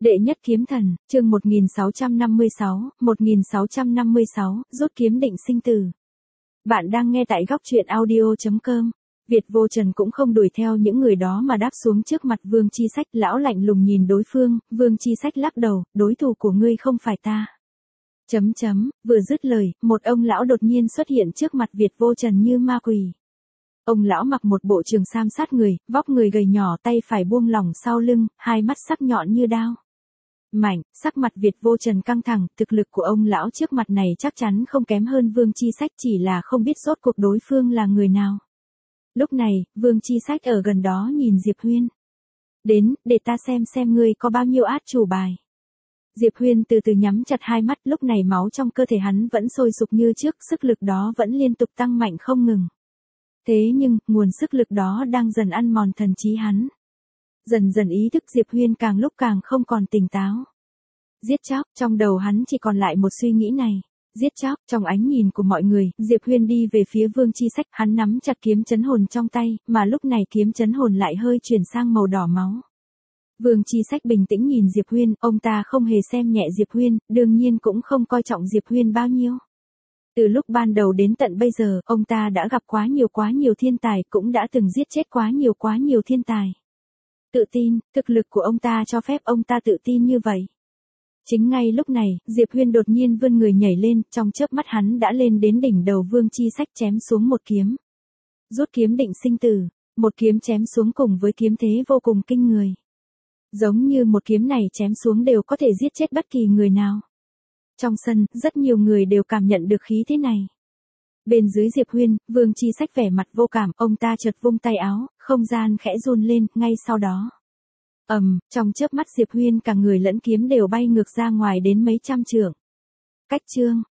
Đệ nhất kiếm thần, chương 1656, rút kiếm định sinh tử. Bạn đang nghe tại góc truyện audio.com. Việt Vô Trần cũng không đuổi theo những người đó mà đáp xuống trước mặt Vương Chi Sách, lão lạnh lùng nhìn đối phương, Vương Chi Sách lắc đầu, đối thủ của ngươi không phải ta. Vừa dứt lời, một ông lão đột nhiên xuất hiện trước mặt Việt Vô Trần như ma quỷ. Ông lão mặc một bộ trường sam sát người, vóc người gầy nhỏ, tay phải buông lỏng sau lưng, hai mắt sắc nhọn như đao. Mảnh, sắc mặt Việt Vô Trần căng thẳng, thực lực của ông lão trước mặt này chắc chắn không kém hơn Vương Chi Sách, chỉ là không biết rốt cuộc đối phương là người nào. Lúc này, Vương Chi Sách ở gần đó nhìn Diệp Huyên. Đến, để ta xem ngươi có bao nhiêu át chủ bài. Diệp Huyên từ từ nhắm chặt hai mắt, lúc này máu trong cơ thể hắn vẫn sôi sục như trước, sức lực đó vẫn liên tục tăng mạnh không ngừng. Thế nhưng, nguồn sức lực đó đang dần ăn mòn thần trí hắn. Dần dần ý thức Diệp Huyên càng lúc càng không còn tỉnh táo. Giết chóc, trong đầu hắn chỉ còn lại một suy nghĩ này. Giết chóc, trong ánh nhìn của mọi người, Diệp Huyên đi về phía Vương Chi Sách, hắn nắm chặt kiếm chấn hồn trong tay, mà lúc này kiếm chấn hồn lại hơi chuyển sang màu đỏ máu. Vương Chi Sách bình tĩnh nhìn Diệp Huyên, ông ta không hề xem nhẹ Diệp Huyên, đương nhiên cũng không coi trọng Diệp Huyên bao nhiêu. Từ lúc ban đầu đến tận bây giờ, ông ta đã gặp quá nhiều thiên tài, cũng đã từng giết chết quá nhiều thiên tài. Tự tin, thực lực của ông ta cho phép ông ta tự tin như vậy. Chính ngay lúc này, Diệp Huyên đột nhiên vươn người nhảy lên, trong chớp mắt hắn đã lên đến đỉnh đầu Vương Chi Sách, chém xuống một kiếm. Rút kiếm định sinh tử, một kiếm chém xuống cùng với kiếm thế vô cùng kinh người. Giống như một kiếm này chém xuống đều có thể giết chết bất kỳ người nào. Trong sân, rất nhiều người đều cảm nhận được khí thế này. Bên dưới Diệp Huyên, Vương Chi Sách vẻ mặt vô cảm, ông ta chợt vung tay áo, không gian khẽ run lên, ngay sau đó. Trong chớp mắt Diệp Huyên cả người lẫn kiếm đều bay ngược ra ngoài đến mấy trăm trượng. Cách chương,